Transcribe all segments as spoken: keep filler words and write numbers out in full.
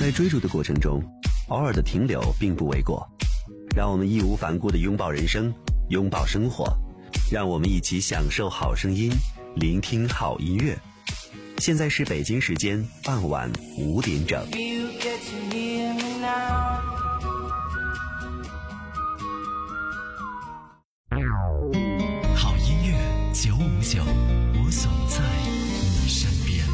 在追逐的过程中，偶尔的停留并不为过。让我们义无反顾地拥抱人生，拥抱生活，让我们一起享受好声音，聆听好音乐。现在是北京时间傍晚五点整。 好音乐九五九，我总在你身边。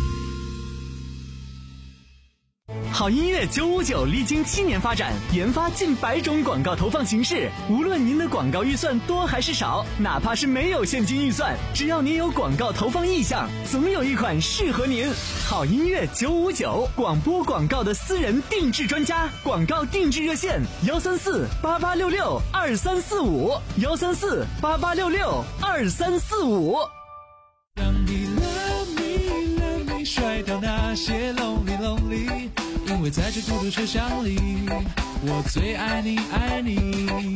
好音乐九五九历经七年发展，研发近百种广告投放形式。无论您的广告预算多还是少，哪怕是没有现金预算，只要您有广告投放意向，总有一款适合您。好音乐九五九，广播广告的私人定制专家，广告定制热线幺三四八八六六二三四五幺三四八八六六二三四五。 让你 love me love me 甩掉那些 lonely lonely， 因为在这孤独车厢里，我最爱你爱你。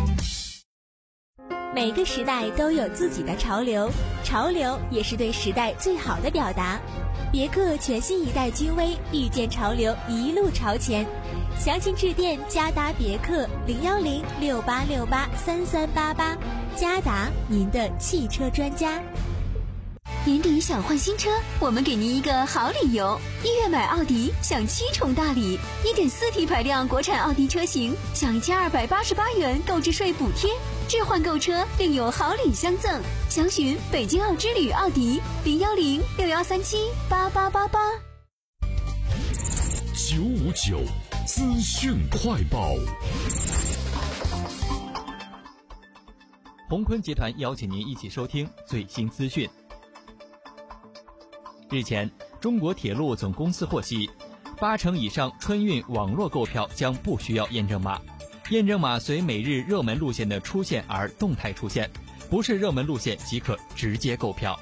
每个时代都有自己的潮流，潮流也是对时代最好的表达。别克全新一代君威，遇见潮流，一路朝前。详情致电嘉达别克零幺零六八六八三三八八，嘉达您的汽车专家。 年底想换新车，我们给您一个好理由。一月买奥迪享七重大礼， 一点四 T 排量国产奥迪车型享一千二百八十八元购置税补贴，置换购车另有好礼相赠。详询北京奥之旅奥迪零幺零六幺三七八八八八。 九五九资讯快报。 鸿坤集团邀请您一起收听最新资讯。日前，中国铁路总公司获悉，八成以上春运网络购票将不需要验证码，验证码随每日热门路线的出现而动态出现，不是热门路线即可直接购票。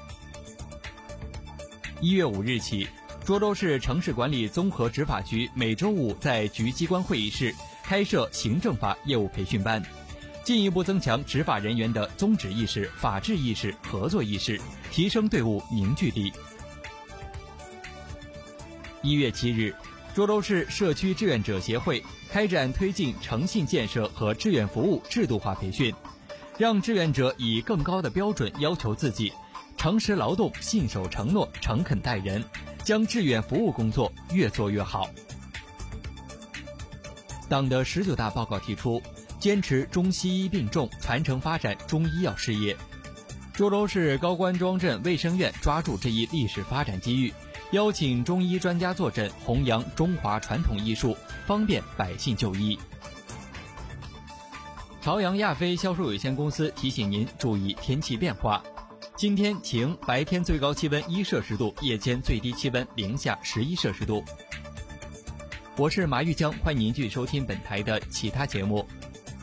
一月五日起，涿州市城市管理综合执法局每周五在局机关会议室开设行政法业务培训班，进一步增强执法人员的宗旨意识、法治意识、合作意识，提升队伍凝聚力。一月七日，涿州市社区志愿者协会开展推进诚信建设和志愿服务制度化培训，让志愿者以更高的标准要求自己，诚实劳动、信守承诺、诚恳待人，将志愿服务工作越做越好。党的十九大报告提出，坚持中西医并重，传承发展中医药事业。涿州市高官庄镇卫生院抓住这一历史发展机遇，邀请中医专家坐诊，弘扬中华传统医术，方便百姓就医。朝阳亚飞销售有限公司提醒您注意天气变化。今天晴，白天最高气温一摄氏度，夜间最低气温零下十一摄氏度。我是马玉江，欢迎您继续收听本台的其他节目。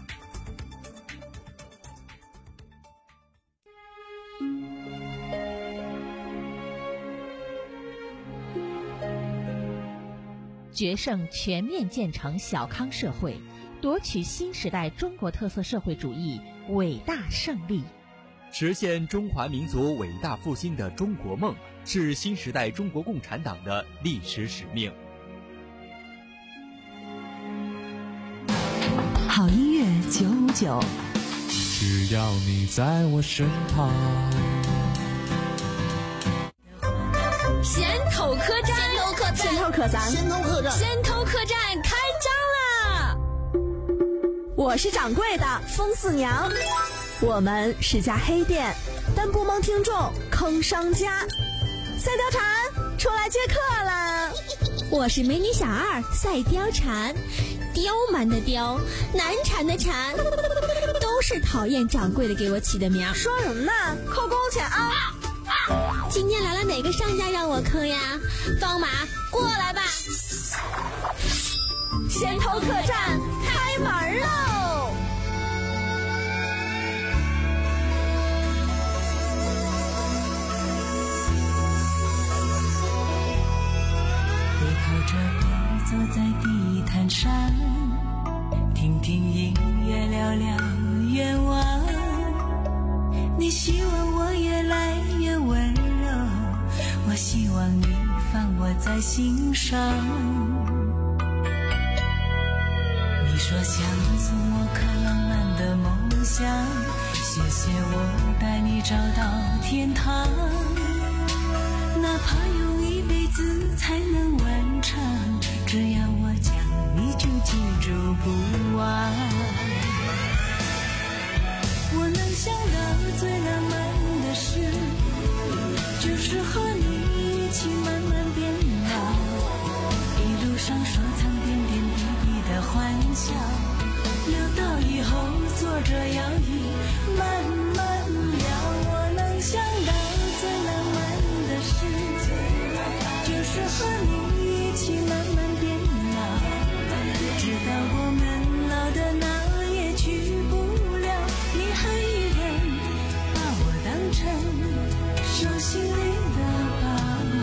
决胜全面建成小康社会，夺取新时代中国特色社会主义伟大胜利， 实现中华民族伟大复兴的中国梦，是新时代中国共产党的历史使命。 好音乐九五九， 只要你在我身旁。 先头客栈， 先头客栈， 先头客栈，先头客栈开张啦！ 我是掌柜的风四娘，我们是家黑店，但不蒙听众坑商家。赛貂蝉出来接客了， 我是美女小二赛貂蝉，刁蛮的刁，难缠的缠，都是讨厌掌柜的给我起的名。 说什么呢？扣工钱啊！ 今天来了哪个商家让我坑呀？放马过来吧！ 先头客栈开门喽！ 背靠着背坐在地毯上，听听音乐，聊聊愿望。你希望我越来越温柔，我希望你放我在心上。 说想送我颗浪漫的梦想，谢谢我带你找到天堂，哪怕用一辈子才能完成，只要我讲你就记住不忘。我能想到最浪漫的事，就是和你一起慢慢变老，一路上收藏点点滴滴的欢笑，留到以后坐着摇椅慢慢聊。我能想到最浪漫的事，就是和你一起慢慢变老，直到我们老的哪也去不了，你还依然把我当成手心里的宝。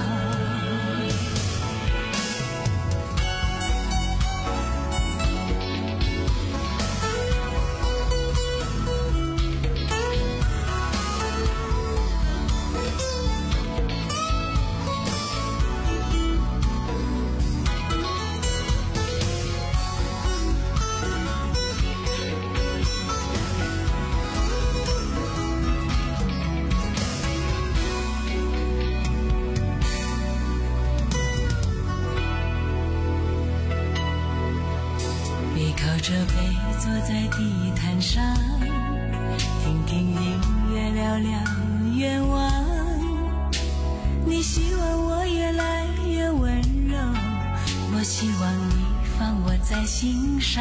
靠着背坐在地毯上，听听音乐聊聊愿望，你希望我越来越温柔，我希望你放我在心上。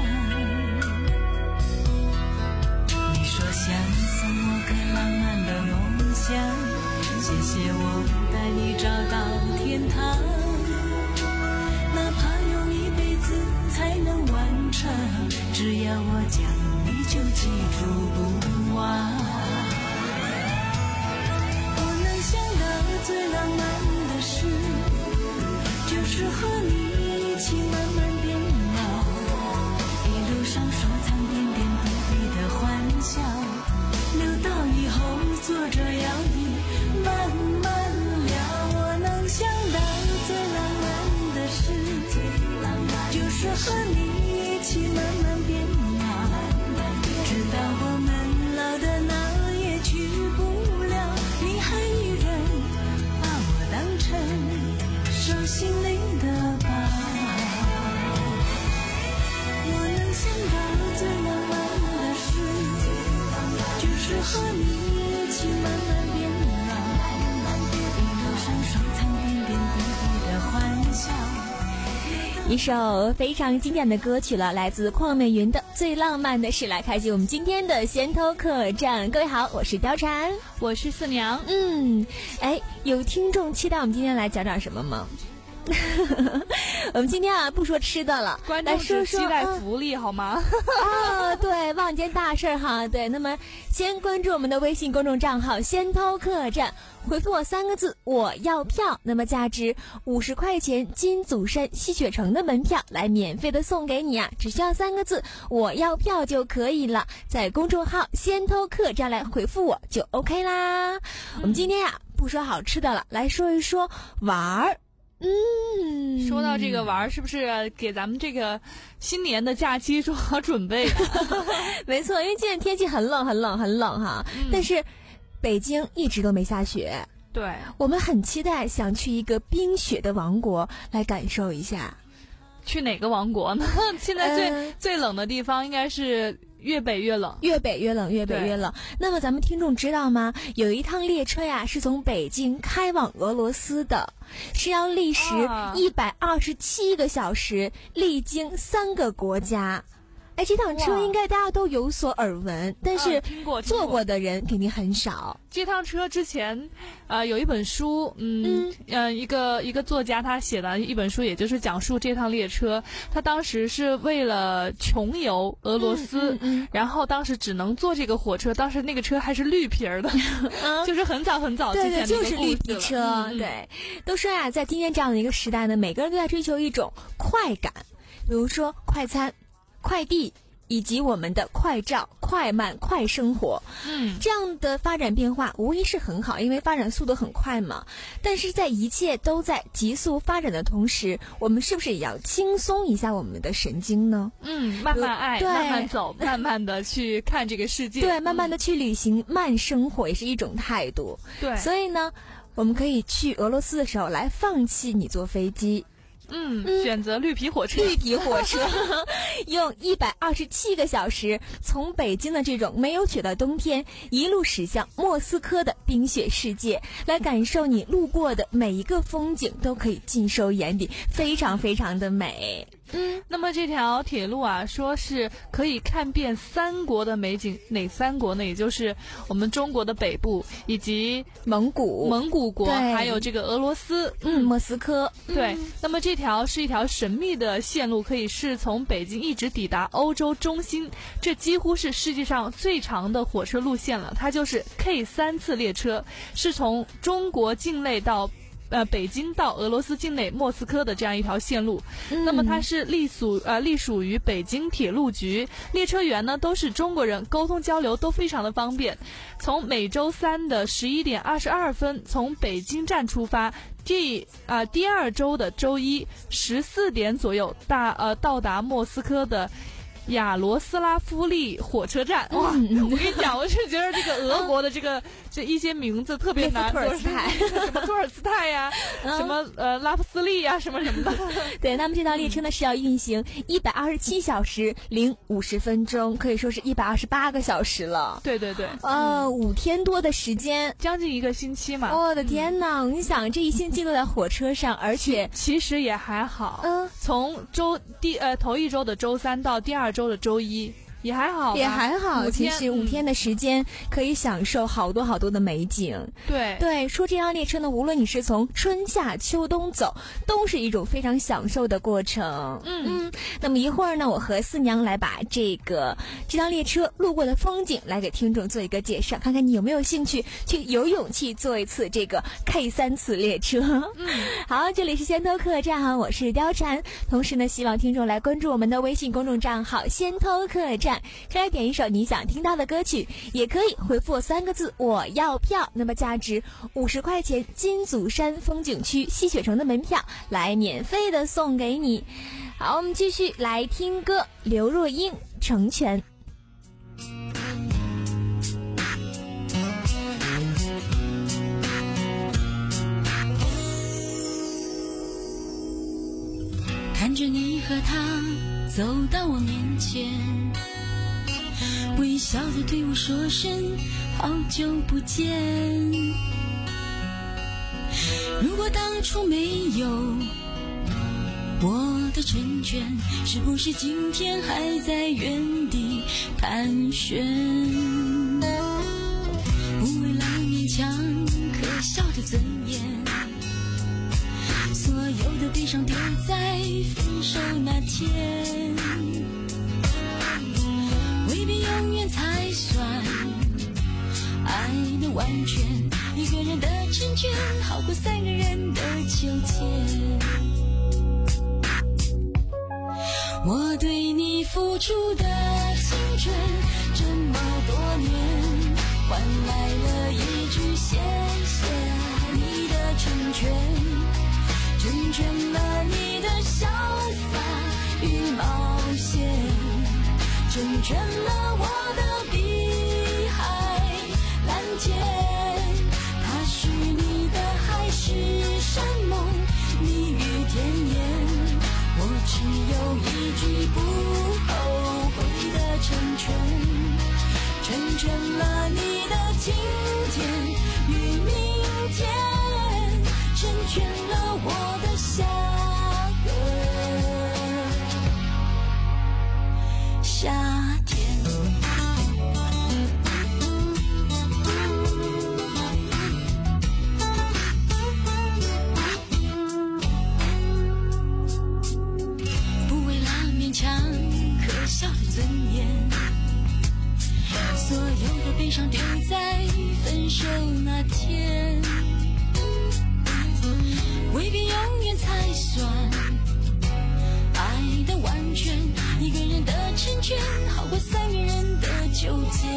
你说想送我个浪漫的梦想，谢谢我带你找到天堂，哪怕用一辈子才能完成，只要我讲你就记住不忘。我能想到最浪漫的事，就是和你一起慢慢变老，一路上收藏点点滴滴的欢笑，留到以后坐着摇椅慢慢聊。我能想到最浪漫的事，就是和你一起慢慢变老，直到我们老的哪也去不了，你还依然把我当成手心里的宝。我能想到最浪漫的事，就是和你一起慢慢变老，一路上收藏点点滴滴的欢笑。 一首非常经典的歌曲了，来自邝美云的《最浪漫的事》，来开启我们今天的先头客栈。各位好，我是貂蝉， 我是四娘。 嗯，哎，有听众期待我们今天来讲讲什么吗？我们今天啊不说吃的了， 观众是期待福利好吗？ 啊，对，忘件大事哈。对，那么先关注我们的微信公众账号先头客栈，回复我三个字我要票，那么价值五十块钱金祖山吸血城的门票来免费的送给你啊，只需要三个字我要票就可以了，在公众号先头客栈来回复我就 OK 啦。嗯、我们今天呀不说好吃的了，来说一说玩儿。嗯， 说到这个玩儿，是不是给咱们这个新年的假期做好准备？ 没错，因为今天天气很冷很冷很冷哈、嗯，但是北京一直都没下雪。 对， 我们很期待想去一个冰雪的王国来感受一下。 去哪个王国呢？现在最、呃、最冷的地方应该是越北越冷， 越北越冷，越北越冷。那么咱们听众知道吗？有一趟列车呀，是从北京开往俄罗斯的，是要历时一百二十七个小时，历经三个国家。哎，这趟车应该大家都有所耳闻，但是坐过的人肯定很少。 这趟车之前，呃，有一本书，嗯，嗯呃，一个一个作家他写了一本书，也就是讲述这趟列车。他当时是为了穷游俄罗斯，嗯嗯嗯、然后当时只能坐这个火车，当时那个车还是绿皮儿的，嗯、就是很早很早之前的一个故事了。对对，就是绿皮车。 嗯、对，都说呀，在今天这样的一个时代呢，每个人都在追求一种快感，比如说快餐。快递、 以及我们的快照、快慢、快生活。 嗯， 这样的发展变化无疑是很好，因为发展速度很快嘛。但是在一切都在急速发展的同时，我们是不是也要轻松一下我们的神经呢？ 嗯，慢慢爱， 对慢慢走，慢慢的去看这个世界。 对，慢慢的去旅行，慢生活也是一种态度。 对， 所以呢，我们可以去俄罗斯的时候来放弃你坐飞机。 嗯, 嗯，选择绿皮火车， 绿皮火车，用一百二十七个小时从北京的这种没有雪的冬天，一路驶向莫斯科的冰雪世界，来感受你路过的每一个风景都可以尽收眼底，非常非常的美。 嗯，那么这条铁路啊，说是可以看遍三国的美景，哪三国呢？也就是我们中国的北部以及蒙古、 蒙古国，还有这个俄罗斯， 嗯，莫斯科。 对， 嗯、 那么这条是一条神秘的线路，可以是从北京一直抵达欧洲中心，这几乎是世界上最长的火车路线了。它就是 K 三次列车，是从中国境内到。呃，北京到俄罗斯境内莫斯科的这样一条线路，嗯、那么它是隶属呃隶属于北京铁路局，列车员呢都是中国人，沟通交流都非常的方便。从每周三的十一点二十二分从北京站出发，第啊、呃、第二周的周一十四点左右大呃到达莫斯科的亚罗斯拉夫利火车站。哇，嗯、我跟你讲，我是觉得这个俄国的这个、嗯、这一些名字特别难， 托尔斯泰， 什么托尔斯泰呀、嗯，什么呃拉夫斯利呀，什么什么的。 对，那么这趟列车呢是要运行一百二十七小时零五十分钟，可以说是一百二十八个小时了。 对对对， 呃，嗯、五天多的时间， 将近一个星期嘛。 我的天哪！嗯、你想这一星期都在火车上，而且其实也还好。 嗯， 从周第呃头一周的周三到第二周的周一也还好， 也还好。其实五天的时间可以享受好多好多的美景。 对对，说这辆列车呢，无论你是从春夏秋冬走，都是一种非常享受的过程。 嗯嗯。那么一会儿呢，我和四娘来把这个这辆列车路过的风景来给听众做一个介绍，看看你有没有兴趣去有勇气坐一次这个 K 三次列车。 嗯， 好，这里是先偷客栈，我是貂蝉。同时呢，希望听众来关注我们的微信公众账号先偷客栈。可以点一首你想听到的歌曲，也可以回复三个字我要票，那么价值五十块钱金祖山风景区吸雪城的门票来免费的送给你。好，我们继续来听歌，刘若英成全。 看着你和他走到我面前，微笑着对我说声好久不见。如果当初没有我的成全，是不是今天还在原地盘旋？不为了勉强可笑的尊严，所有的悲伤丢在分手那天，未必永远才算爱的完全，一个人的成全好过三个人的纠结。我对你付出的青春这么多年，换来了一句谢谢你的成全，成全了你的潇洒与冒险，成全了我的碧海蓝天。它是你的还是山盟蜜语甜言，我只有一句不后悔的成全，成全了你的今天与明天，成全了我的下个夏天。不为了勉强可笑的尊严，所有的悲伤丢在分手那天，未必永远才算爱的完全， 一个人的成全好过三个人的纠结。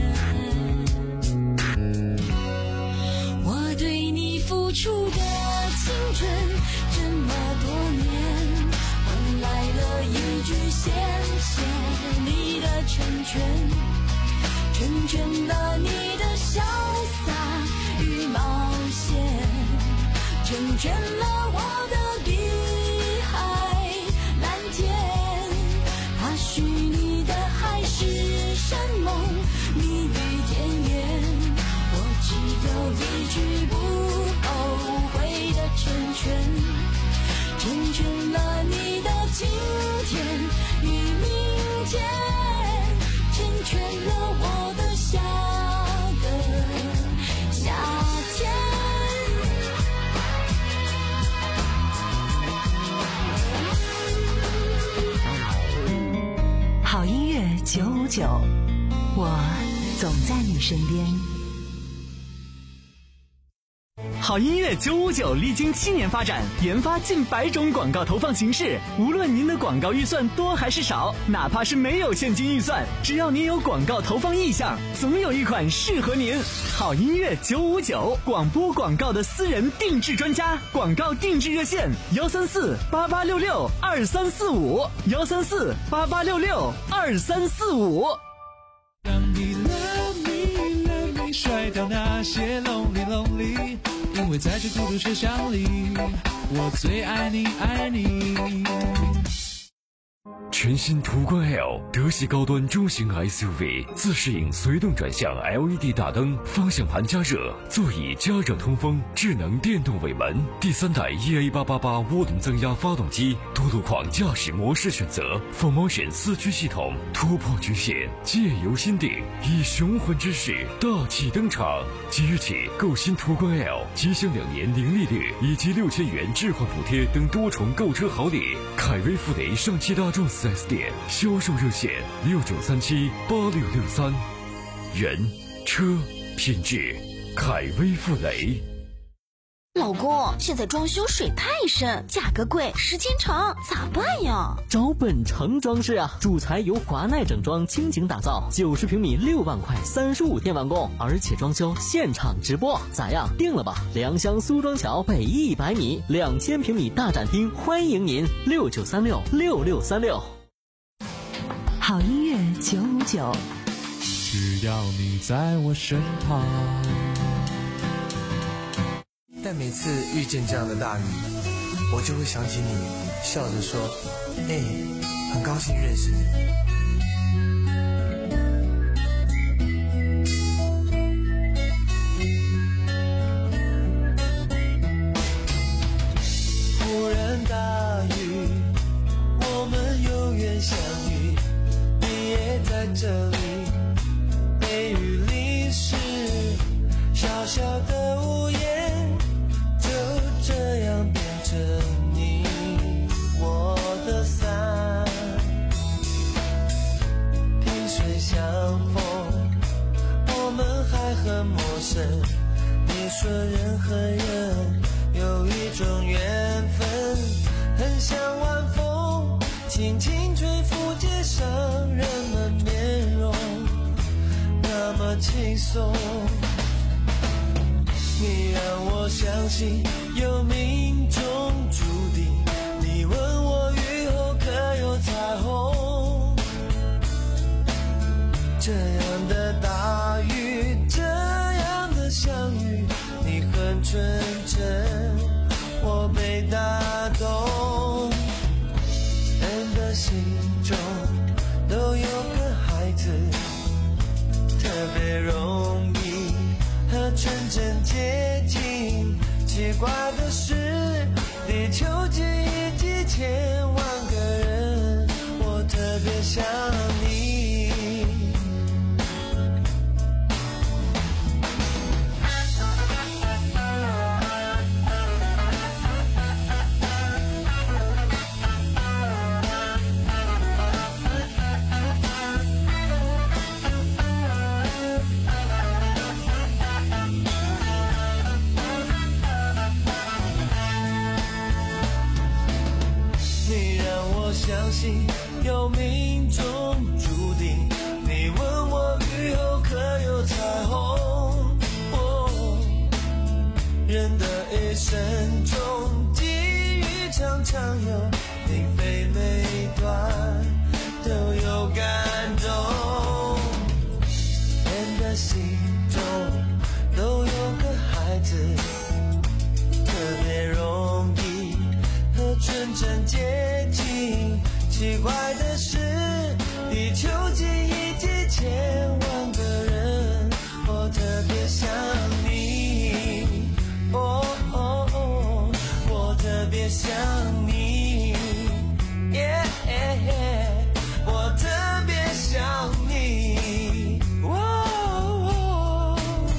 我对你付出的青春这么多年，换来了一句谢谢你的成全，成全了你的潇洒与冒险，成全了我的碧海蓝天。他许你的海誓山盟，蜜语甜言，我只有一句不后悔的成全，成全了你的今天与明天，成全了我的下个夏天。 好音乐九五九，我总在你身边。 好音乐九五九历经七年发展，研发近百种广告投放形式。无论您的广告预算多还是少，哪怕是没有现金预算，只要您有广告投放意向，总有一款适合您。好音乐九五九，广播广告的私人定制专家，广告定制热线幺三四八八六六二三四五幺三四八八六六二三四五。 让你 love me love me 甩掉那些 lonely lonely，因为在这孤独车厢里，我最爱你爱你。 全新途观 L 德系高端中型 S U V， 自适应随动转向 L E D 大灯，方向盘加热，座椅加热通风，智能电动尾门，第三代 E A 八八八涡轮增压发动机，多路况驾驶模式选择 ，Full Motion 四驱系统，突破局限，借由心定，以雄浑之势大气登场。即日起购新途观 L， 即享两年零利率以及六千元置换补贴等多重购车好礼。凯威富雷上汽大众四 S 店销售热线六九三七八六六三，人车品质，凯威富雷。 老公，现在装修水太深，价格贵，时间长，咋办呀？ 找本城装饰啊，主材由华奈整装倾情打造，九十平米六万块，三十五天完工，而且装修现场直播，咋样？定了吧？良乡苏庄桥北一百米，两千平米大展厅，欢迎您，六九三六六六三六。 好音乐九五九， 只要你在我身旁。 但每次遇见这样的大雨，我就会想起你，笑着说：“哎，很高兴认识你。” 忽然大雨，我们有缘相遇，你也在这里，被雨淋湿，小小的屋檐。这样变成你我的伞，萍水相逢，我们还很陌生。你说人和人有一种缘分，很像晚风轻轻吹拂街上人们面容，那么轻松。你让我相信有命中注定，你问我雨后可有彩虹，这样的大雨，这样的相遇，你很纯真，我被打动。人的心中都有个孩子，特别容易和纯真接近，奇怪的是地球几亿几千万个人，我特别想你。相信有命人的一生中，际遇常常有你非每段都有感动。人的心中都有个孩子，特别容易和纯真接近。奇怪的是，地球几亿几千万个人，我特别想你，哦哦哦，我特别想你，耶、yeah, yeah, 我特别想你，哦哦。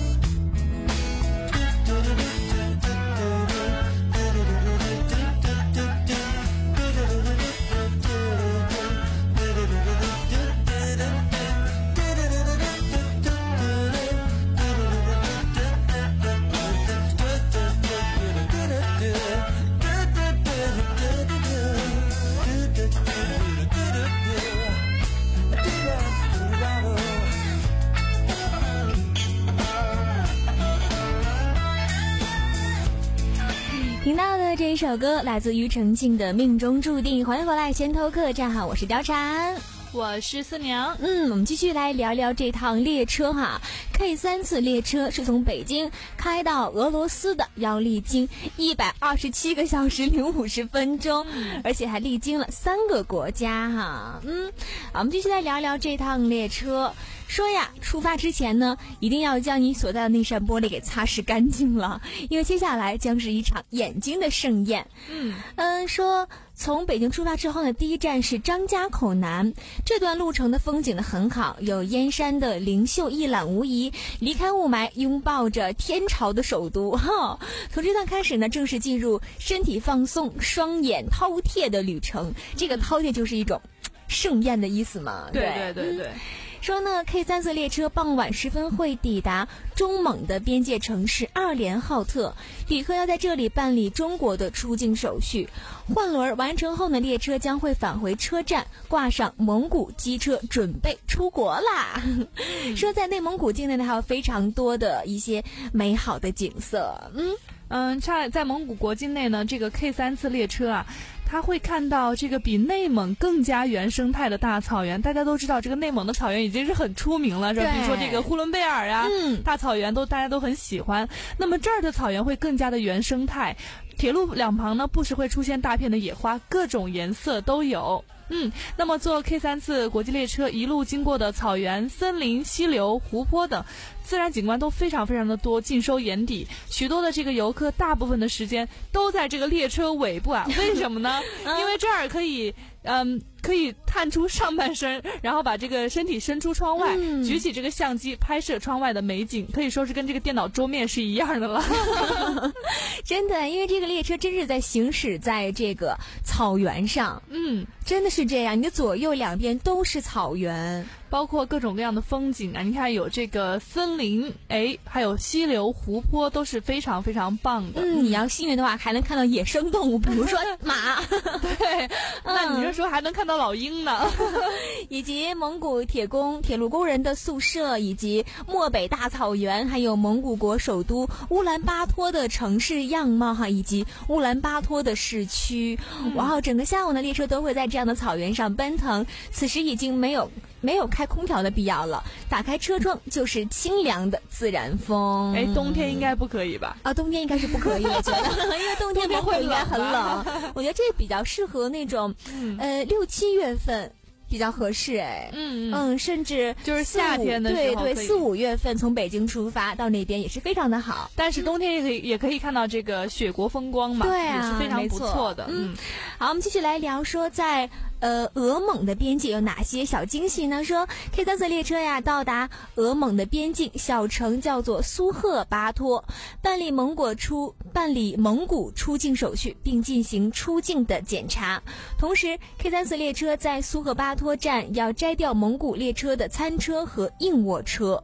听到的这一首歌来自庾澄庆的《命中注定》。欢迎回来先头客栈好，我是貂蝉， 我是思娘。 嗯，我们继续来聊聊这趟列车哈。K 三次列车是从北京开到俄罗斯的，要历经一百二十七个小时零五十分钟，而且还历经了三个国家哈。嗯，好，我们继续来聊聊这趟列车。说呀，出发之前呢，一定要将你所在的那扇玻璃给擦拭干净了，因为接下来将是一场眼睛的盛宴。嗯嗯，说从北京出发之后呢，第一站是张家口南，这段路程的风景呢很好，有燕山的灵秀一览无遗，离开雾霾，拥抱着天朝的首都哈。从这段开始呢，正式进入身体放松、双眼饕餮的旅程。这个饕餮就是一种盛宴的意思嘛。 对对对对。 嗯说呢 ，K 三次列车傍晚时分会抵达中蒙的边界城市二连浩特，旅客要在这里办理中国的出境手续。换轮完成后呢，列车将会返回车站，挂上蒙古机车，准备出国啦。说在内蒙古境内呢，还有非常多的一些美好的景色。嗯嗯，在在蒙古国境内呢，这个 K 三次列车啊。他会看到这个比内蒙更加原生态的大草原。大家都知道，这个内蒙的草原已经是很出名了，是吧？比如说这个呼伦贝尔啊，嗯、大草原都大家都很喜欢。那么这儿的草原会更加的原生态，铁路两旁呢不时会出现大片的野花，各种颜色都有。嗯，那么坐 K 三次国际列车一路经过的草原、森林、溪流、湖泊等自然景观都非常非常的多，尽收眼底。许多的这个游客大部分的时间都在这个列车尾部啊，为什么呢？因为这儿可以嗯可以探出上半身，然后把这个身体伸出窗外，嗯、举起这个相机拍摄窗外的美景，可以说是跟这个电脑桌面是一样的了。 真的，因为这个列车真是在行驶在这个草原上， 嗯， 真的是这样，你的左右两边都是草原。 包括各种各样的风景啊，你看有这个森林，哎，还有溪流、湖泊，都是非常非常棒的。 嗯，你要幸运的话，还能看到野生动物，比如说马。 对，那你这时候还能看到老鹰呢。 以及蒙古铁工、铁路工人的宿舍，以及漠北大草原，还有蒙古国首都乌兰巴托的城市样貌哈，以及乌兰巴托的市区。嗯、哇，整个下午呢，列车都会在这样的草原上奔腾。此时已经没有。没有开空调的必要了，打开车窗就是清凉的自然风。 哎，冬天应该不可以吧？ 啊，冬天应该是不可以，我觉得，因为冬天蒙古应该很冷。我觉得这比较适合那种，嗯、呃，六七月份。比较合适哎， 嗯嗯，甚至就是夏天的时候， 对对，四五月份从北京出发到那边也是非常的好。 但是冬天也可以、嗯、也可以看到这个雪国风光嘛， 对啊， 也是非常不错的。 嗯，嗯好，我们继续来聊说在呃俄蒙的边界有哪些小惊喜呢？说 K 三次列车呀到达俄蒙的边境小城叫做苏赫巴托，办理蒙古出办理蒙古出境手续，并进行出境的检查。同时 K 三次列车在苏赫巴托站要摘掉蒙古列车的餐车和硬卧车。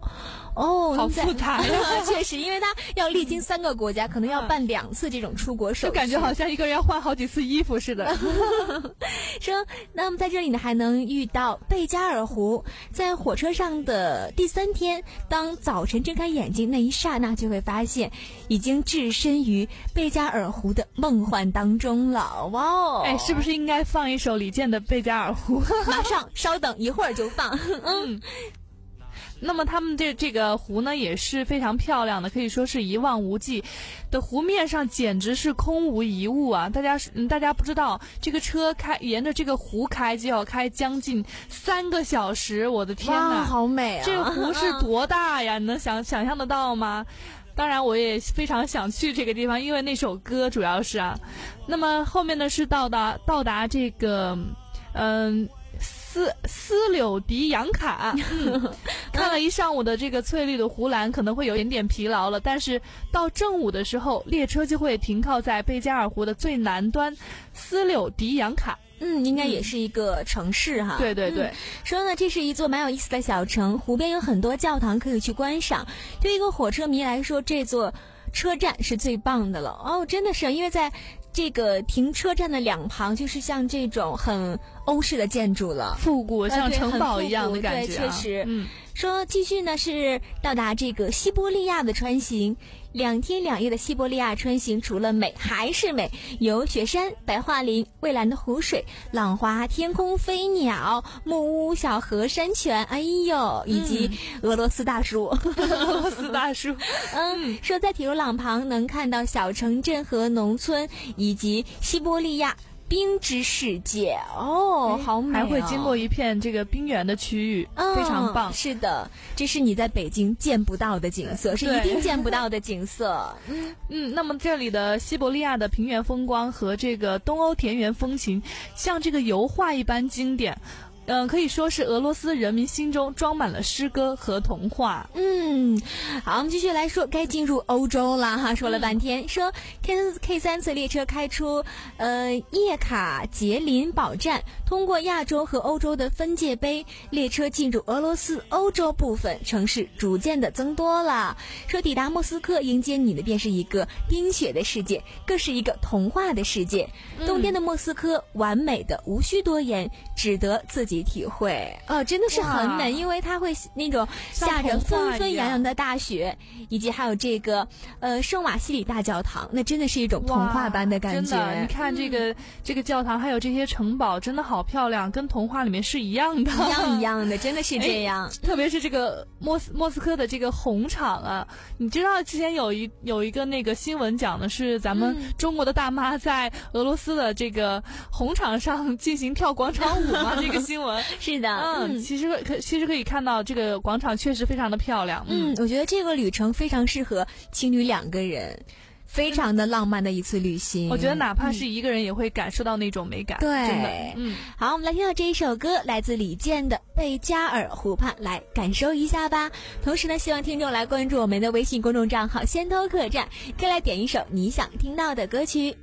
哦， 好复杂呀！ 确实，因为他要历经三个国家，可能要办两次这种出国手续， 就感觉好像一个人要换好几次衣服似的。 说，那么在这里呢，还能遇到贝加尔湖。在火车上的第三天，当早晨睁开眼睛那一刹那，就会发现已经置身于贝加尔湖的梦幻当中了。哇哦！ 哎，是不是应该放一首李健的《贝加尔湖》？ 马上，稍等一会儿就放。嗯。 那么他们这这个湖呢也是非常漂亮的，可以说是一望无际的，湖面上简直是空无一物啊！大家嗯，大家不知道这个车开沿着这个湖开就要开将近三个小时，我的天哪， 好美啊！ 这个湖是多大呀？你能想想象得到吗？当然我也非常想去这个地方，因为那首歌主要是啊。那么后面呢是到达到达这个嗯。斯斯柳迪扬卡、嗯、看了一上午的这个翠绿的湖蓝，可能会有点点疲劳了，但是到正午的时候，列车就会停靠在贝加尔湖的最南端斯柳迪扬卡。 嗯，应该也是一个城市哈。 对对对、嗯， 说呢，这是一座蛮有意思的小城，湖边有很多教堂可以去观赏。对一个火车迷来说，这座车站是最棒的了。哦，真的是，因为在这个停车站的两旁就是像这种很欧式的建筑了， 复古，像城堡一样的感觉、啊。 对，确实。 嗯， 说继续呢是到达这个西伯利亚的穿行，两天两夜的西伯利亚穿行，除了美还是美，有雪山、白桦林、蔚蓝的湖水、浪花、天空、飞鸟、木屋、小河、山泉，哎呦，以及俄罗斯大叔。 嗯、俄罗斯大叔。 嗯，说在铁路廊旁能看到小城镇和农村，以及西伯利亚冰之世界哦，好美、哦！ 还会经过一片这个冰原的区域， 嗯、 非常棒。 是的，这是你在北京见不到的景色，是一定见不到的景色。 嗯嗯，那么这里的西伯利亚的平原风光和这个东欧田园风情，像这个油画一般经典。嗯，可以说是俄罗斯人民心中装满了诗歌和童话。 嗯，好，我们继续来说，该进入欧洲了哈。说了半天，嗯、说 K K 三次列车开出呃叶卡捷琳堡站，通过亚洲和欧洲的分界碑，列车进入俄罗斯欧洲部分城市，逐渐的增多了。说抵达莫斯科，迎接你的便是一个冰雪的世界，更是一个童话的世界。嗯、冬天的莫斯科，完美的无需多言，只得自己体会哦，真的是很美，因为它会那种下着纷纷扬扬的大雪，以及还有这个呃圣瓦西里大教堂，那真的是一种童话般的感觉。 真的，你看这个、嗯、这个教堂，还有这些城堡，真的好漂亮，跟童话里面是一样的， 一样一样的，真的是这样。 特别是这个莫斯莫斯科的这个红场啊，你知道之前有一有一个那个新闻讲的是咱们中国的大妈在俄罗斯的这个红场上进行跳广场舞吗？这个新闻。 是的， 嗯，其实可其实可以看到这个广场确实非常的漂亮。 嗯，我觉得这个旅程非常适合情侣两个人，非常的浪漫的一次旅行。 我觉得哪怕是一个人也会感受到那种美感。 对、 嗯，真的。嗯， 好，我们来听到这一首歌，来自李健的《贝加尔湖畔》，来感受一下吧。同时呢，希望听众来关注我们的微信公众账号“先头客栈”，可以来点一首你想听到的歌曲。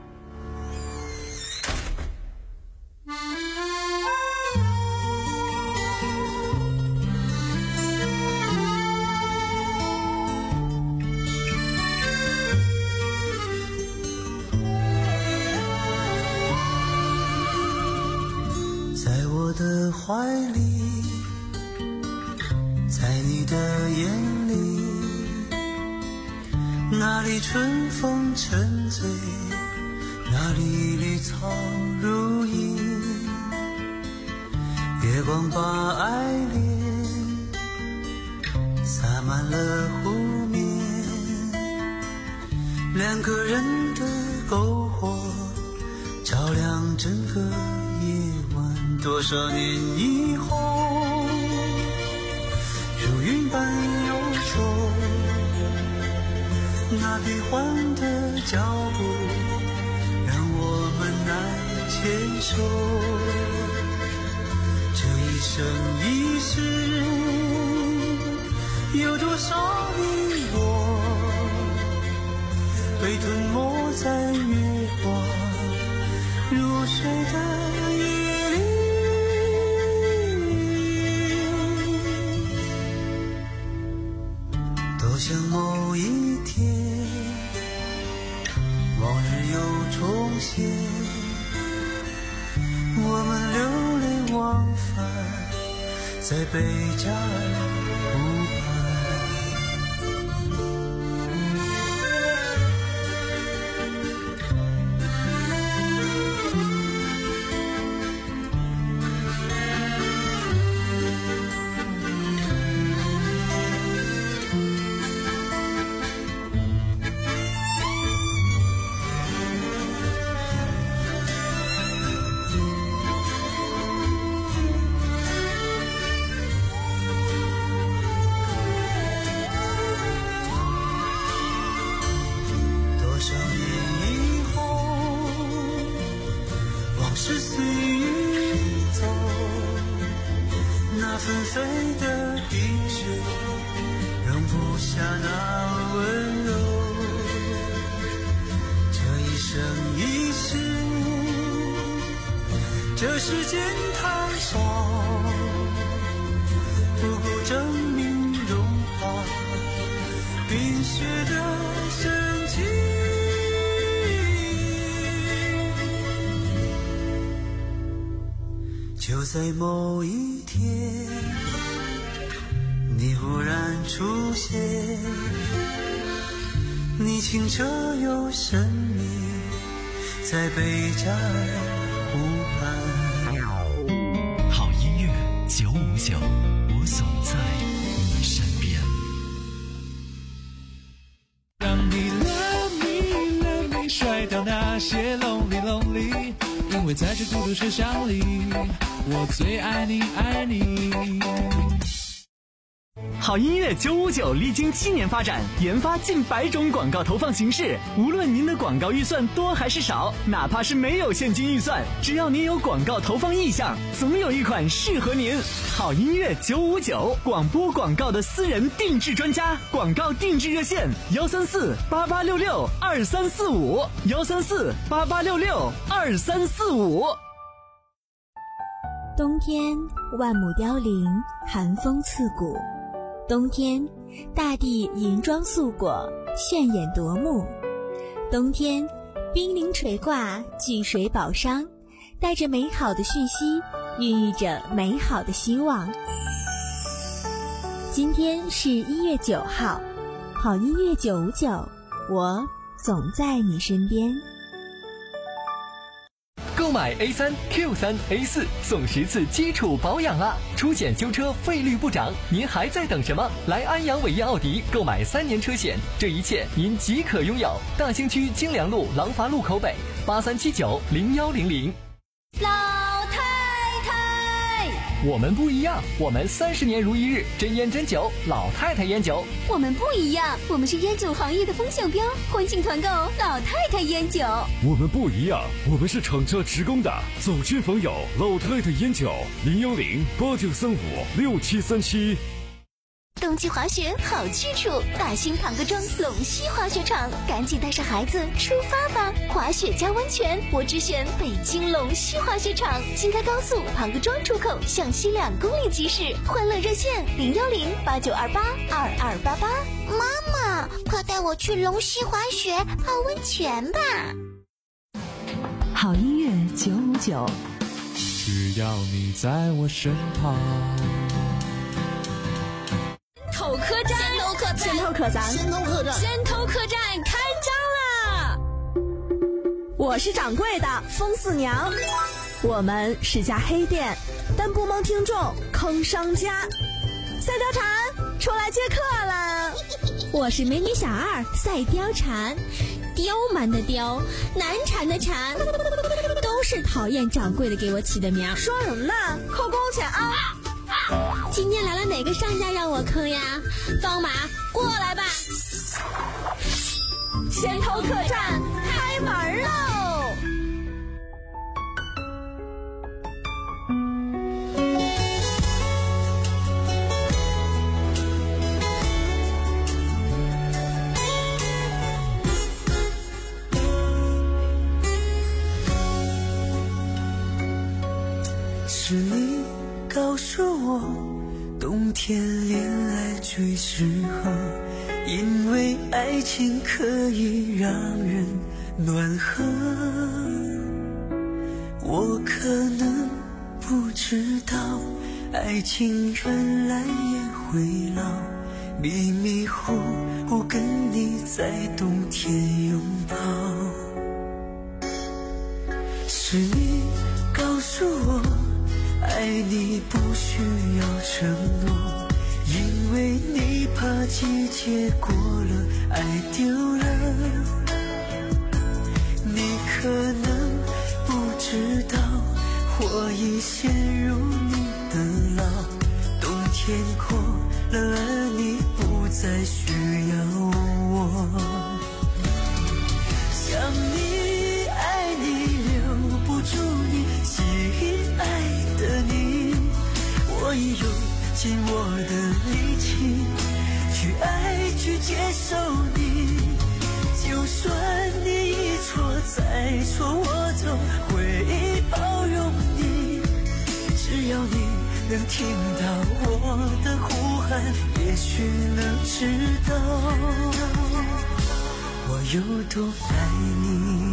我的怀里，在你的眼里，那里春风沉醉，那里绿草如茵，月光把爱恋洒满了湖面，两个人的篝火照亮整个夜晚。多少年以后，如云般游走，那变幻的脚步让我们难牵手。这一生一世，有多少你我被吞没在月光入睡的夜里。 想某一天往日又重现，我们流连忘返在贝加尔湖畔。是岁月走，那纷飞的冰雪容不下那温柔。这一生一世，这世间太少，不够证明融化冰雪的神奇。就在某一天，你忽然出现，你清澈又神秘，在贝加尔湖畔。 好音乐九五九，我总在你身边。 让你 love me love me 甩掉那些 lonely lonely， 因为在这孤独车厢里，我最爱你爱你。 好音乐九五九历经七年发展，研发近百种广告投放形式。无论您的广告预算多还是少，哪怕是没有现金预算，只要您有广告投放意向，总有一款适合您。好音乐九五九，广播广告的私人定制专家，广告定制热线：幺三四八八六六二三四五，幺三四八八六六二三四五。 冬天万木凋零，寒风刺骨。冬天大地银装素裹，炫眼夺目。冬天冰凌垂挂，巨水宝商，带着美好的讯息，孕育着美好的希望。今天是一月九号，好音乐九五九，我总在你身边。 购买 A 三 Q 三 A 四送十次基础保养啦！出险修车费率不涨，您还在等什么？来安阳伟业奥迪购买三年车险，这一切您即可拥有。大兴区京良路廊坊路口北，八三七九零幺零零。 老太太， 我们不一样，我们三十年如一日，真烟真酒，老太太烟酒。 我们不一样，我们是烟酒行业的风向标，欢庆团购老太太烟酒。 我们不一样，我们是厂家职工的，走亲访友，老太太烟酒，零幺零八九三五六七三七。 冬季滑雪好去处，大兴庞各庄龙溪滑雪场，赶紧带上孩子出发吧！滑雪加温泉，我只选北京龙溪滑雪场，京开高速庞各庄出口向西两公里即驶，欢乐热线零幺零八九二八二二八八。 妈妈，快带我去龙溪滑雪泡温泉吧！ 好音乐九五九， 只要你在我身旁。 头客栈，先头客栈， 先头客栈， 先头客栈开张啦！ 我是掌柜的风四娘，我们是家黑店，但不蒙听众坑商家。赛貂蝉出来接客了。 我是美女小二赛貂蝉，刁蛮的刁，难缠的缠，都是讨厌掌柜的给我起的名。 说什么呢？扣工钱啊！ 今天来了哪个商家让我坑呀？方马过来吧！ 先头客栈开门喽！ 是你告诉我，冬天恋爱最适合因为爱情可以让人暖和。我可能不知道，爱情原来也会老，迷迷糊糊跟你在冬天拥抱。是你告诉我，爱你不需要承诺，因为你怕季节过了，爱丢了。你可能不知道，我已陷入你的牢，冬天过了，而你不再需要我。想你爱你留不住你，吸引爱的你，我已用尽我的力气去爱去接受你。就算你一错再错，我都会包容你。只要你能听到我的呼喊，也许能知道我有多爱你。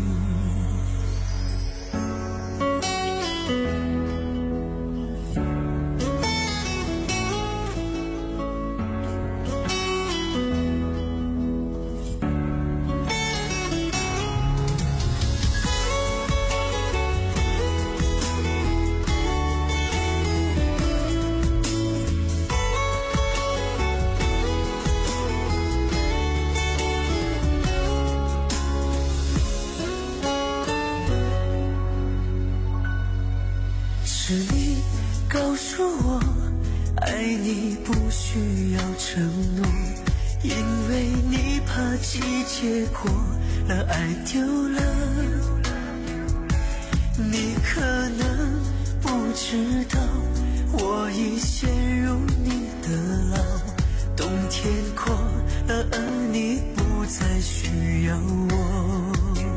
是你告诉我，爱你不需要承诺，因为你怕季节过了，爱丢了。你可能不知道，我已陷入你的牢，冬天过了，而你不再需要我。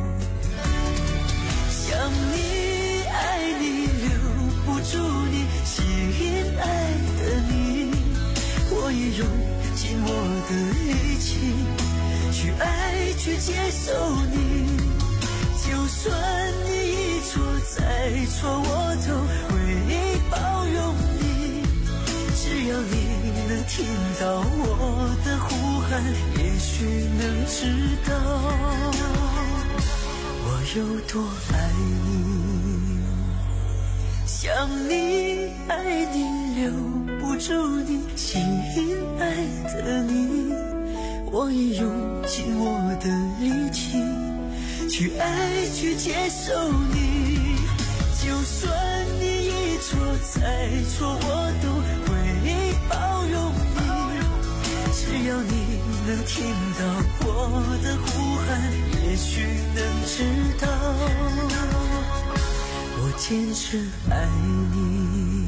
想你爱你留不住你，吸引爱的你，我也用尽我的力气去爱去接受你。就算你一错再错，我都会包容你。只要你能听到我的呼喊，也许能知道我有多爱你。想你爱你留不住你，吸引爱的你，我也用尽我的力气去爱去接受你。就算你一错再错，我都会包容你。只要你能听到我的呼喊，也许能知道我坚持爱你。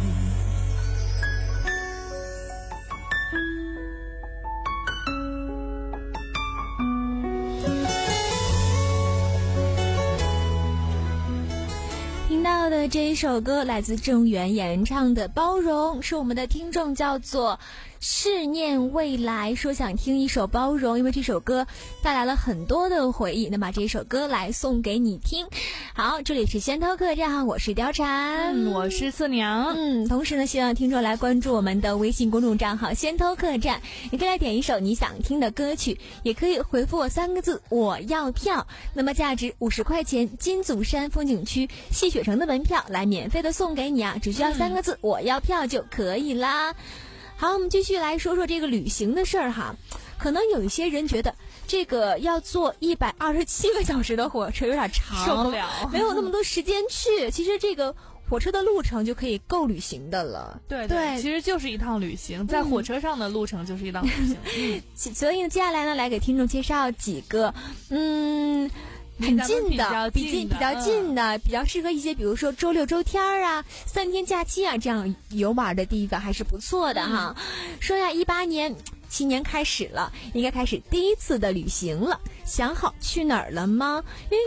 听到的这一首歌来自郑源演唱的《包容》，是我们的听众叫做试念未来，说想听一首《包容》，因为这首歌带来了很多的回忆，那把这首歌来送给你听。好，这里是先头客栈，我是貂蝉、 嗯、我是四娘。 嗯，同时呢，希望听众来关注我们的微信公众账号先头客栈，你可以来点一首你想听的歌曲，也可以回复我三个字我要票，那么价值五十块钱金祖山风景区戏雪城的门票来免费的送给你啊，只需要三个字、嗯、我要票就可以啦。好，我们继续来说说这个旅行的事儿哈。可能有一些人觉得这个要坐一百二十七个小时的火车有点长， 受不了， 没有那么多时间去。其实这个火车的路程就可以够旅行的了。 对 对, 对，其实就是一趟旅行，在火车上的路程就是一趟旅行。 嗯、所以接下来呢，来给听众介绍几个嗯。很近的，比近比较近的、嗯，比较适合一些，比如说周六周天啊、三天假期啊这样游玩的地方，还是不错的哈。嗯、说呀，一八年新年开始了，应该开始第一次的旅行了。想好去哪儿了吗？因为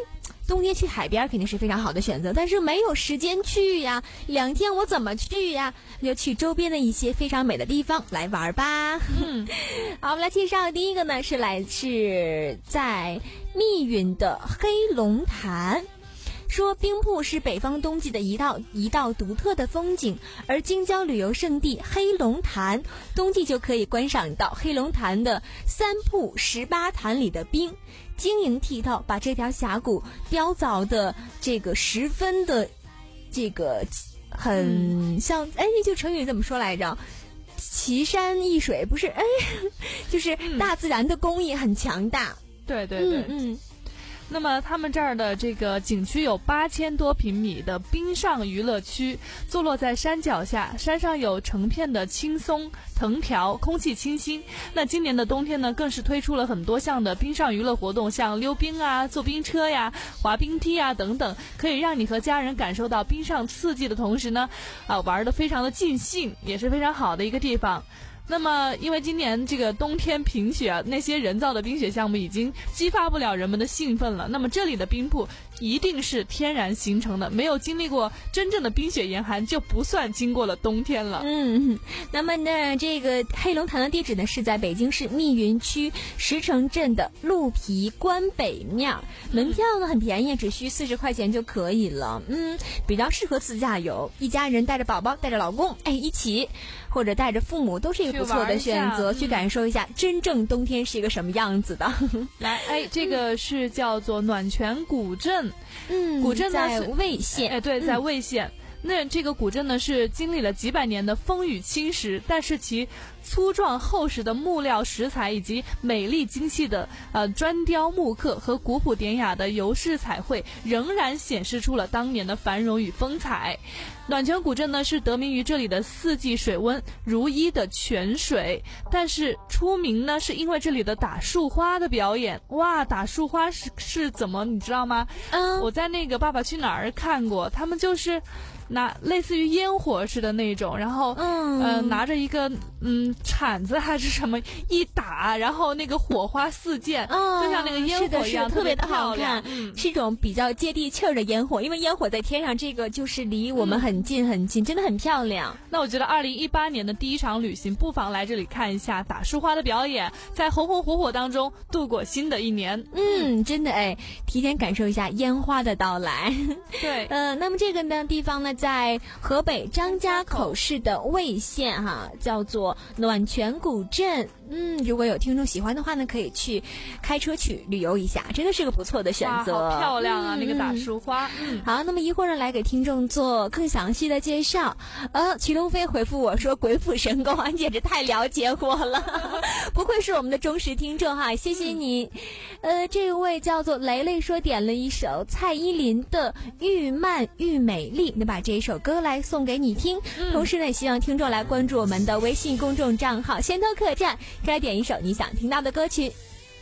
冬天去海边肯定是非常好的选择，但是没有时间去呀，两天我怎么去呀？就去周边的一些非常美的地方来玩吧。嗯，好，我们来介绍第一个呢，是来自在密云的黑龙潭。说冰瀑是北方冬季的一道一道独特的风景，而京郊旅游胜地黑龙潭冬季就可以观赏到黑龙潭的三瀑十八潭里的冰，晶莹剔透，把这条峡谷雕凿的这个十分的这个很像，哎，就成语怎么说来着？奇山异水，不是，哎，就是大自然的工艺很强大。 对对对， 嗯。嗯那么他们这儿的这个景区有八千多平米的冰上娱乐区，坐落在山脚下，山上有成片的青松藤条，空气清新。那今年的冬天呢，更是推出了很多项的冰上娱乐活动，像溜冰啊、坐冰车呀、滑冰梯啊等等，可以让你和家人感受到冰上刺激的同时呢，啊，玩得非常的尽兴，也是非常好的一个地方。那么因为今年这个冬天贫血啊，那些人造的冰雪项目已经激发不了人们的兴奋了，那么这里的冰瀑一定是天然形成的，没有经历过真正的冰雪严寒就不算经过了冬天了。 嗯，那么呢，这个黑龙潭的地址呢是在北京市密云区石城镇的鹿皮关北面，门票呢很便宜，只需四十块钱就可以了。嗯，比较适合自驾游，一家人带着宝宝带着老公，哎，一起或者带着父母都是一个不错的选择，去, 去感受一下真正冬天是一个什么样子的。 来，哎，这个是叫做暖泉古镇， 嗯， 古镇在魏县， 哎，对，在魏县。嗯，那这个古镇呢是经历了几百年的风雨侵蚀，但是其粗壮厚实的木料石材以及美丽精细的呃砖雕木刻和古朴典雅的油饰彩绘，仍然显示出了当年的繁荣与风采。暖泉古镇呢是得名于这里的四季水温如一的泉水，但是出名呢是因为这里的打树花的表演。哇，打树花是是怎么你知道吗？嗯，我在那个《爸爸去哪儿》看过，他们就是拿类似于烟火似的那种，然后嗯、呃、拿着一个嗯铲子还是什么一打，然后那个火花四溅，嗯，就像那个烟火一样， 特别的好看， 嗯， 是一种比较接地气儿的烟火，因为烟火在天上，这个就是离我们很近很近，嗯，真的很漂亮。 那我觉得二零一八年的第一场旅行，不妨来这里看一下打树花的表演，在红红火火当中度过新的一年。 嗯，真的哎，提前感受一下烟花的到来。 对， 呃，那么这个呢地方呢，在河北张家口市的魏县哈，叫做暖泉古镇。嗯，如果有听众喜欢的话呢，可以去开车去旅游一下，真的是个不错的选择。 好漂亮啊，嗯，那个打树花。嗯， 好，那么一会儿呢，来给听众做更详细的介绍。呃，祁龙飞回复我说：“鬼斧神工啊，简直太了解我了，不愧是我们的忠实听众哈，谢谢你。嗯”呃，这位叫做雷雷说点了一首蔡依林的《愈慢愈美丽》，那把这一首歌来送给你听。嗯，同时呢，也希望听众来关注我们的微信公众账号“先头客栈”。该点一首你想听到的歌曲。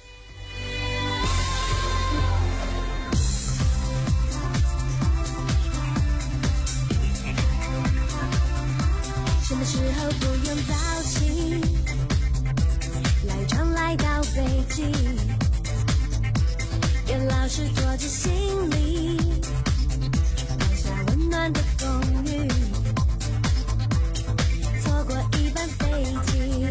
什么时候不用早起，赖床来到北京，别老是拖着行李，放下温暖的公寓，错过一班飞机，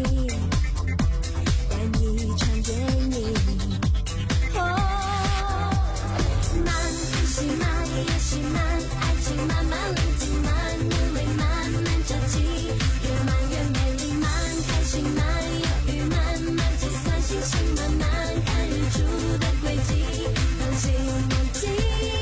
一场电影，哦，慢喜慢也喜慢，爱情慢慢冷静慢，因为慢慢着急，越慢越美丽，慢开心慢忧郁慢慢计算心情慢慢看日出的轨迹，放心忘记。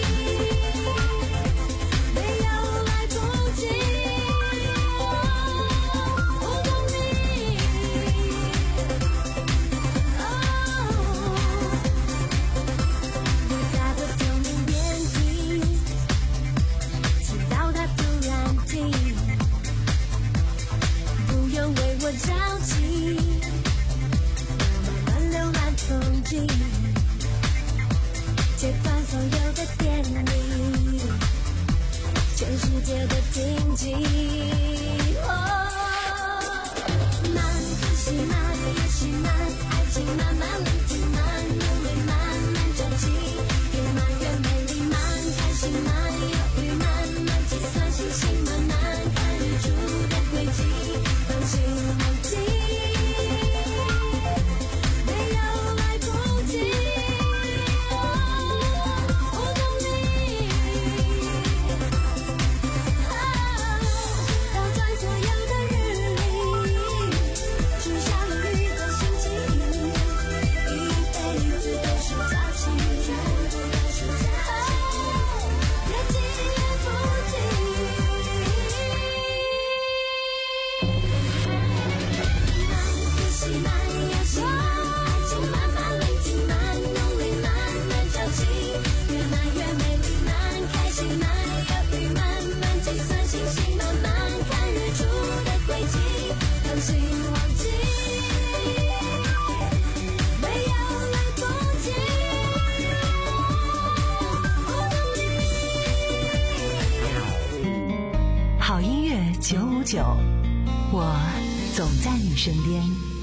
九，我总在你身边。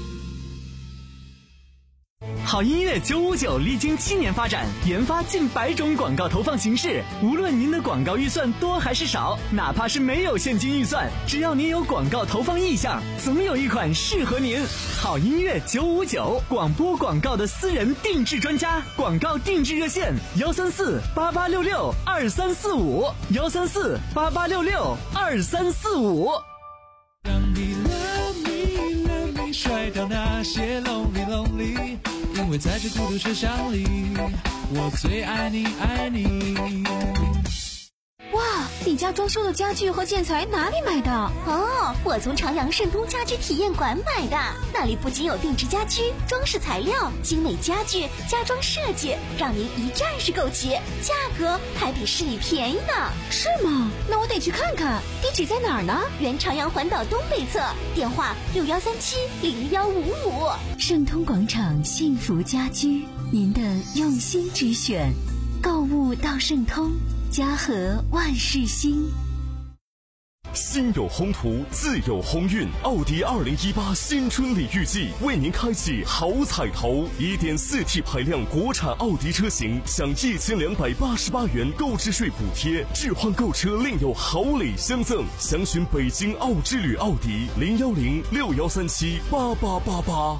好音乐九五九历经七年发展，研发近百种广告投放形式。无论您的广告预算多还是少，哪怕是没有现金预算，只要您有广告投放意向，总有一款适合您。好音乐九五九，广播广告的私人定制专家，广告定制热线：幺三四八八六六二三四五，幺三四八八六六二三四五。 让你 love me love me 甩掉那些 lonely lonely， 因为在这孤独车厢里，我最爱你爱你。 哇，你家装修的家具和建材哪里买的？ 哦，我从长阳盛通家居体验馆买的，那里不仅有定制家居、装饰材料、精美家具、家装设计，让您一站式购齐，价格还比市里便宜呢。 是吗？那我得去看看。地址在哪儿呢？ 原长阳环岛东北侧，电话六幺三七零幺五五。 盛通广场幸福家居，您的用心之选，购物到盛通。家和万事兴。 心有宏图，自有鸿运。奥迪二零一八新春礼遇季为您开启好彩头， 一点四 T 排量国产奥迪车型享一千两百八十八元购置税补贴，置换购车另有好礼相赠。详询北京奥之旅奥迪零幺零六幺三七八八八八。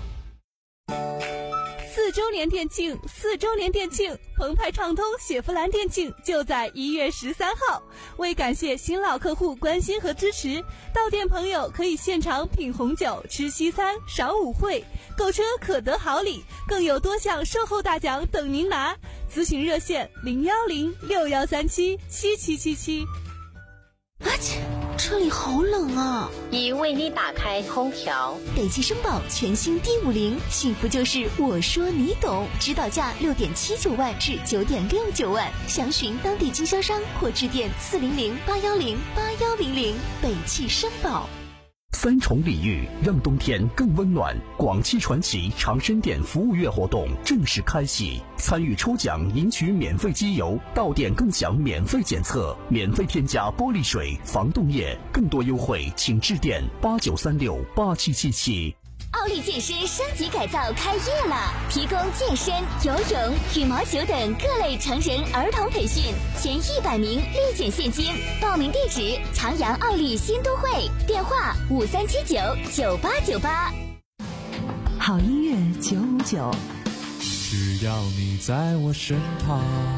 四周年店庆，四周年店庆，澎湃畅通雪佛兰店庆就在一月十三号。为感谢新老客户关心和支持，到店朋友可以现场品红酒、吃西餐、赏舞会，购车可得好礼，更有多项售后大奖等您拿。咨询热线零幺零六幺三七七七七七。 啊切，车里好冷啊！ 已为你打开空调。 北汽绅宝全新 D 五零，幸福就是我说你懂，指导价六点七九万至九点六九万，详询当地经销商或致电四零零八幺零八幺零零。北汽绅宝。 三重礼遇，让冬天更温暖。广汽传祺长深店服务月活动正式开启，参与抽奖赢取免费机油，到店更享免费检测，免费添加玻璃水、防冻液，更多优惠请致电八九三六八七七七。 奥利健身升级改造开业了，提供健身、游泳、羽毛球等各类成人儿童培训，前一百名立减现金。报名地址：长阳奥利新都会，电话五三七九九八九八。 好音乐九五九， 只要你在我身旁。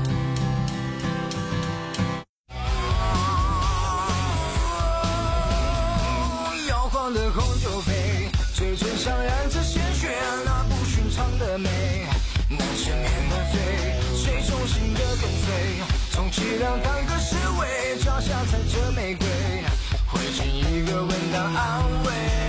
摇晃的红酒杯，嘴唇上染着鲜血，那不寻常的美，难赦免的罪，谁忠心的跟随，充其量当个侍卫，脚下踩着玫瑰，会尽一个吻当安慰。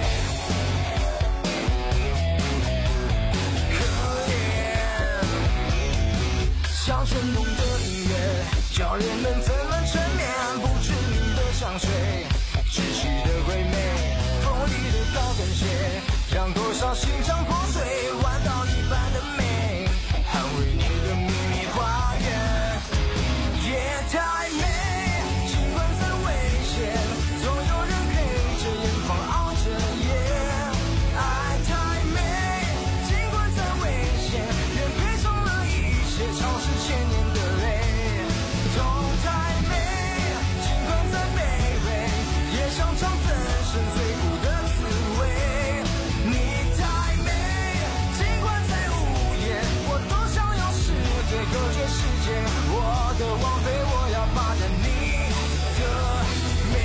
可怜，像春梦的音乐，叫人们纷乱缠绵，不知名的香水，窒息的鬼魅，锋利的高跟鞋，让多少心肠破碎，弯刀一般的美，捍卫你的秘密花园。夜太美，尽管再危险，总有人陪着眼眶熬着夜。爱太美，尽管再危险，愿配上了一切超市千年的泪。痛太美，尽管再卑微，也想尝粉身碎骨的滋味。你太美，尽管再无言，我多想用世界隔绝世界。我的王妃，我要霸占你的美。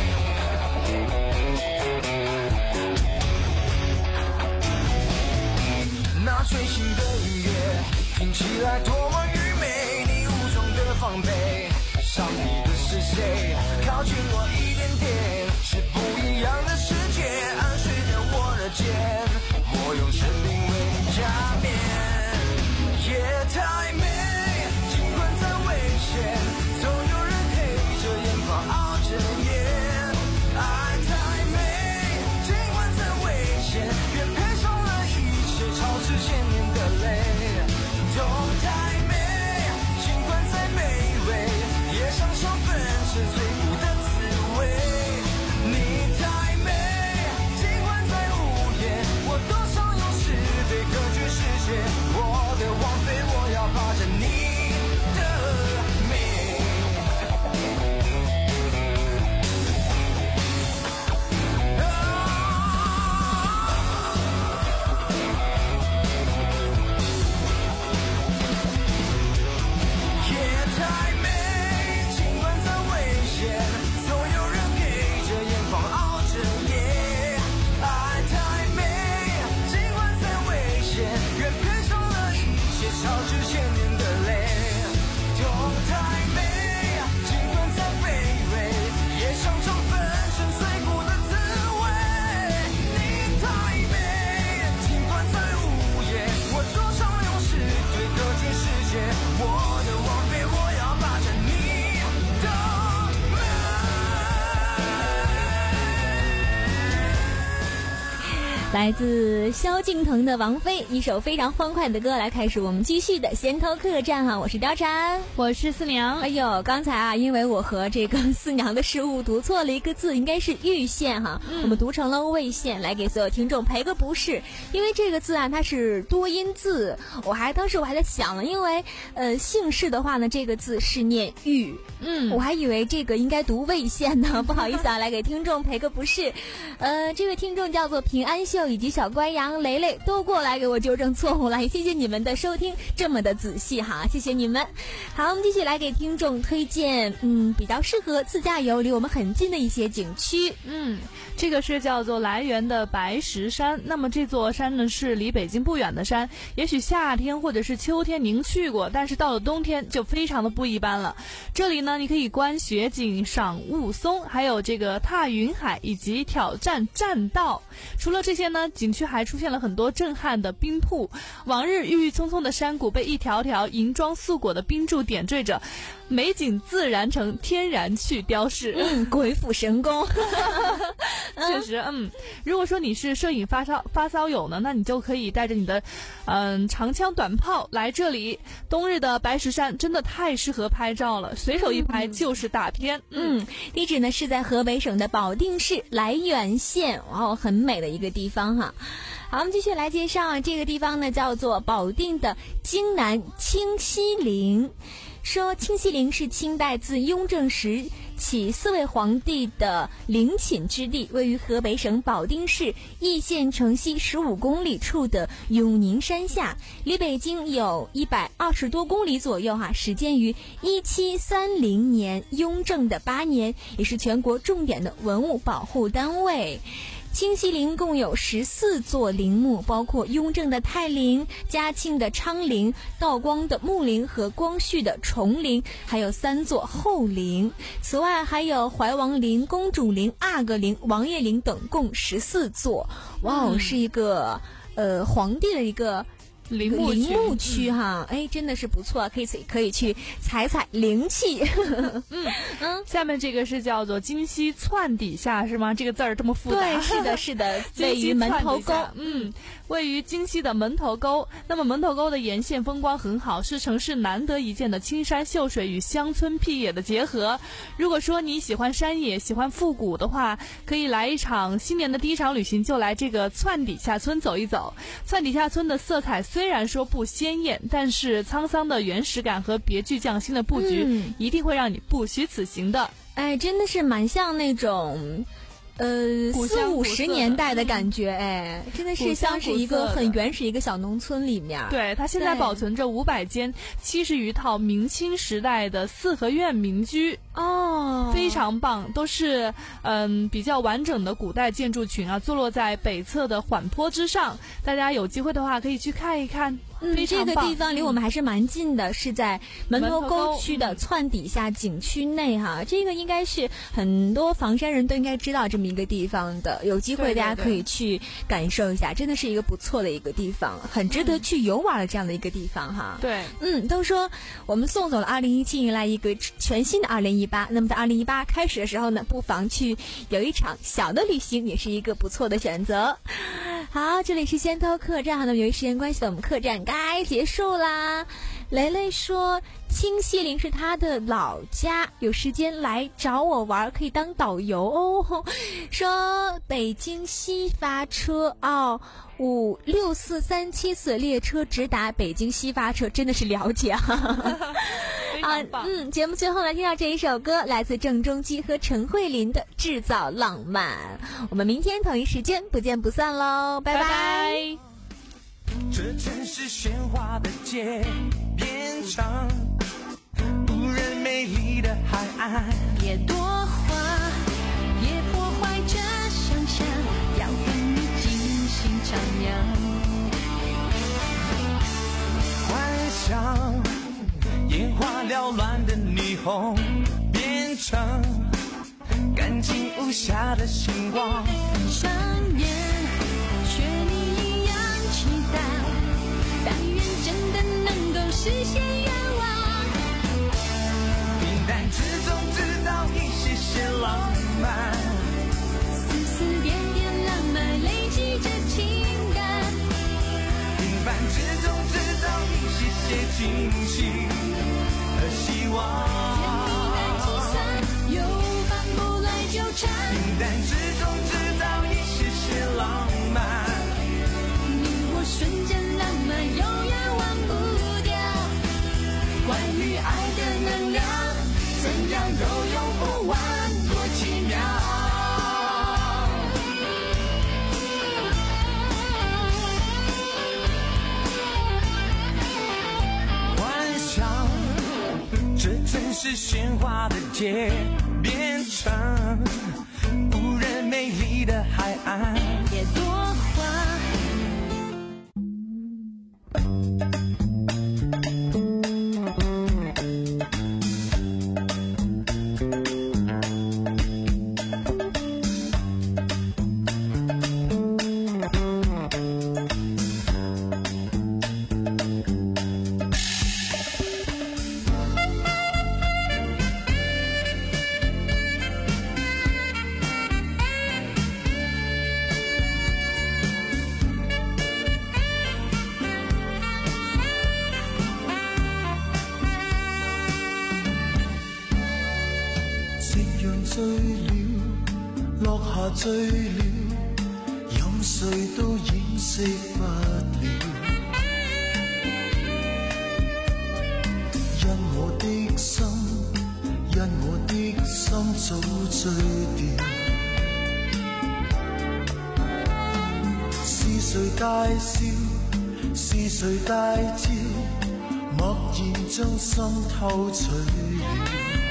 那最新的音乐听起来多么愚昧，你无中的防备，上帝的是谁？靠近我一点点，是不一样的世界，安睡在我的肩，我用生命为你加冕。夜太美，尽管再危险，总有人陪着眼眶熬着夜。爱太美，尽管再危险，愿配上了一切超市千年的泪。痛太美，尽管再卑微，也享受粉身碎骨的滋味。你太来自萧敬腾的《王菲》，一首非常欢快的歌，来开始我们继续的先头客栈哈。我是貂蝉， 我是四娘。 哎呦，刚才啊，因为我和这个四娘的失误，读错了一个字，应该是玉县哈，嗯、我们读成了魏县，来给所有听众赔个不是。因为这个字啊，它是多音字，我还当时我还在想了，因为呃姓氏的话呢，这个字是念玉，嗯，我还以为这个应该读魏县呢，不好意思啊，来给听众赔个不是。呃，这位听众叫做平安秀以及小乖羊雷雷都过来给我纠正错误了，谢谢你们的收听这么的仔细哈，谢谢你们。好，我们继续来给听众推荐嗯比较适合自驾游离我们很近的一些景区。 嗯，这个是叫做来源的白石山，那么这座山呢是离北京不远的山，也许夏天或者是秋天您去过，但是到了冬天就非常的不一般了。这里呢你可以观雪景、赏雾凇，还有这个踏云海以及挑战栈道。除了这些呢，景区还出现了很多震撼的冰瀑，往日郁郁葱葱的山谷被一条条银装素裹的冰柱点缀着，美景自然成天然去雕饰， 嗯，鬼斧神工。 确实，嗯，如果说你是摄影发烧发烧友呢，那你就可以带着你的嗯长枪短炮来这里。冬日的白石山真的太适合拍照了，随手一拍就是大片。 嗯，嗯地址呢是在河北省的保定市涞源县，哇，很美的一个地方哈。好，我们继续来介绍这个地方呢，叫做保定的京南清西陵。说清西陵是清代自雍正时起四位皇帝的陵寝之地，位于河北省保定市易县城西十五公里处的永宁山下，离北京有一百二十多公里左右哈。始建于一七三零年，雍正的八年，也是全国重点的文物保护单位。清西陵共有十四座陵墓，包括雍正的泰陵、嘉庆的昌陵、道光的穆陵和光绪的崇陵，还有三座后陵。此外还有怀王陵、公主陵、阿哥陵、王爷陵等，共十四座。哇哦，是一个呃皇帝的一个陵墓陵墓区哈，哎，真的是不错，可以可以去踩踩灵气。 嗯嗯，下面这个是叫做金溪窜底下是吗？这个字儿这么复杂。 对，是的，是的，位于门头沟。 嗯，位于京西的门头沟。那么门头沟的沿线风光很好，是城市难得一见的青山秀水与乡村僻野的结合。如果说你喜欢山野、喜欢复古的话，可以来一场新年的第一场旅行，就来这个窜底下村走一走。窜底下村的色彩虽然说不鲜艳，但是沧桑的原始感和别具匠心的布局、嗯、一定会让你不虚此行的。 哎，真的是蛮像那种呃四五十年代的感觉，哎，真的是像是一个很原始一个小农村里面。 对，它现在保存着五百间七十余套明清时代的四合院民居哦， 非常棒，都是嗯比较完整的古代建筑群啊，坐落在北侧的缓坡之上。大家有机会的话可以去看一看。 嗯，这个地方离我们还是蛮近的，是在门头沟区的窜底下景区内哈。这个应该是很多房山人都应该知道这么一个地方的，有机会大家可以去感受一下，真的是一个不错的一个地方，很值得去游玩的这样的一个地方哈。 对， 嗯，都说我们送走了二零一七，迎来一个全新的二零一八。那么在二零一八开始的时候呢，不妨去有一场小的旅行，也是一个不错的选择。好，这里是先头客栈，那么由于时间关系呢，我们客栈该结束啦。雷雷说清西陵是他的老家，有时间来找我玩，可以当导游哦。说北京西发车哦，五六四三七次列车直达北京西发车，真的是了解啊。啊，嗯，节目最后呢，听到这一首歌，来自郑中基和陈慧琳的《制造浪漫》。我们明天同一时间不见不散喽，拜拜。拜拜。 这城市喧哗的街边上，无人美丽的海岸， 别多话，别破坏这想象，要和你尽兴徜徉。 幻想眼花缭乱的霓虹，变成干净无瑕的星光。 闭上眼，学你一样期待，但愿真的能够实现愿望。 平淡之中制造一些些浪漫， 丝丝点点浪漫累积着情。 之中制造一些些惊喜和希望。 有烦不来纠缠， 平淡之中制造一些些浪漫。 你我瞬间浪漫，永远忘不掉。关于爱的能量，怎样都用不完，多奇妙。 幻想，这真是喧哗的街，变成无人美丽的海岸。 别多话。 醉了，落下醉了，任誰都掩飾不了。因我的心，因我的心早醉掉。是誰大笑？是誰大叫？默然將心偷取了。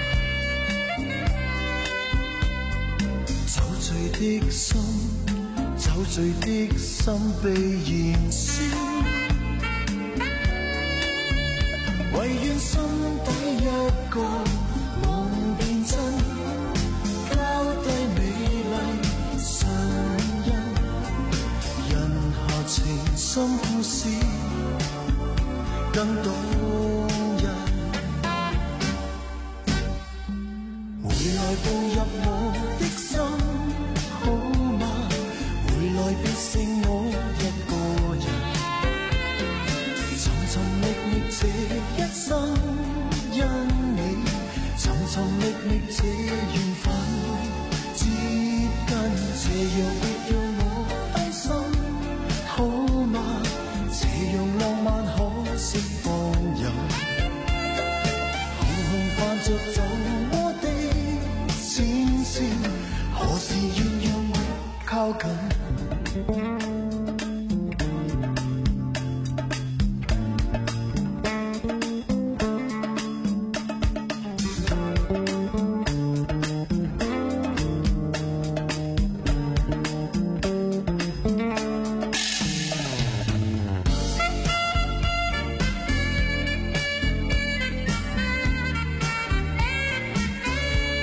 酒醉的心，酒醉的心被燃燒，唯願心底一個夢變真，交低美麗唇印，人下情深故事更動人，回來步入我的心。好嗎？回來別剩我一個人，尋尋覓覓這一生，因你尋尋覓覓這緣分，接近這樣別讓我分心，好嗎？這樣浪漫可惜放任，紅紅泛着酒窩的淺笑，何時願讓我靠近？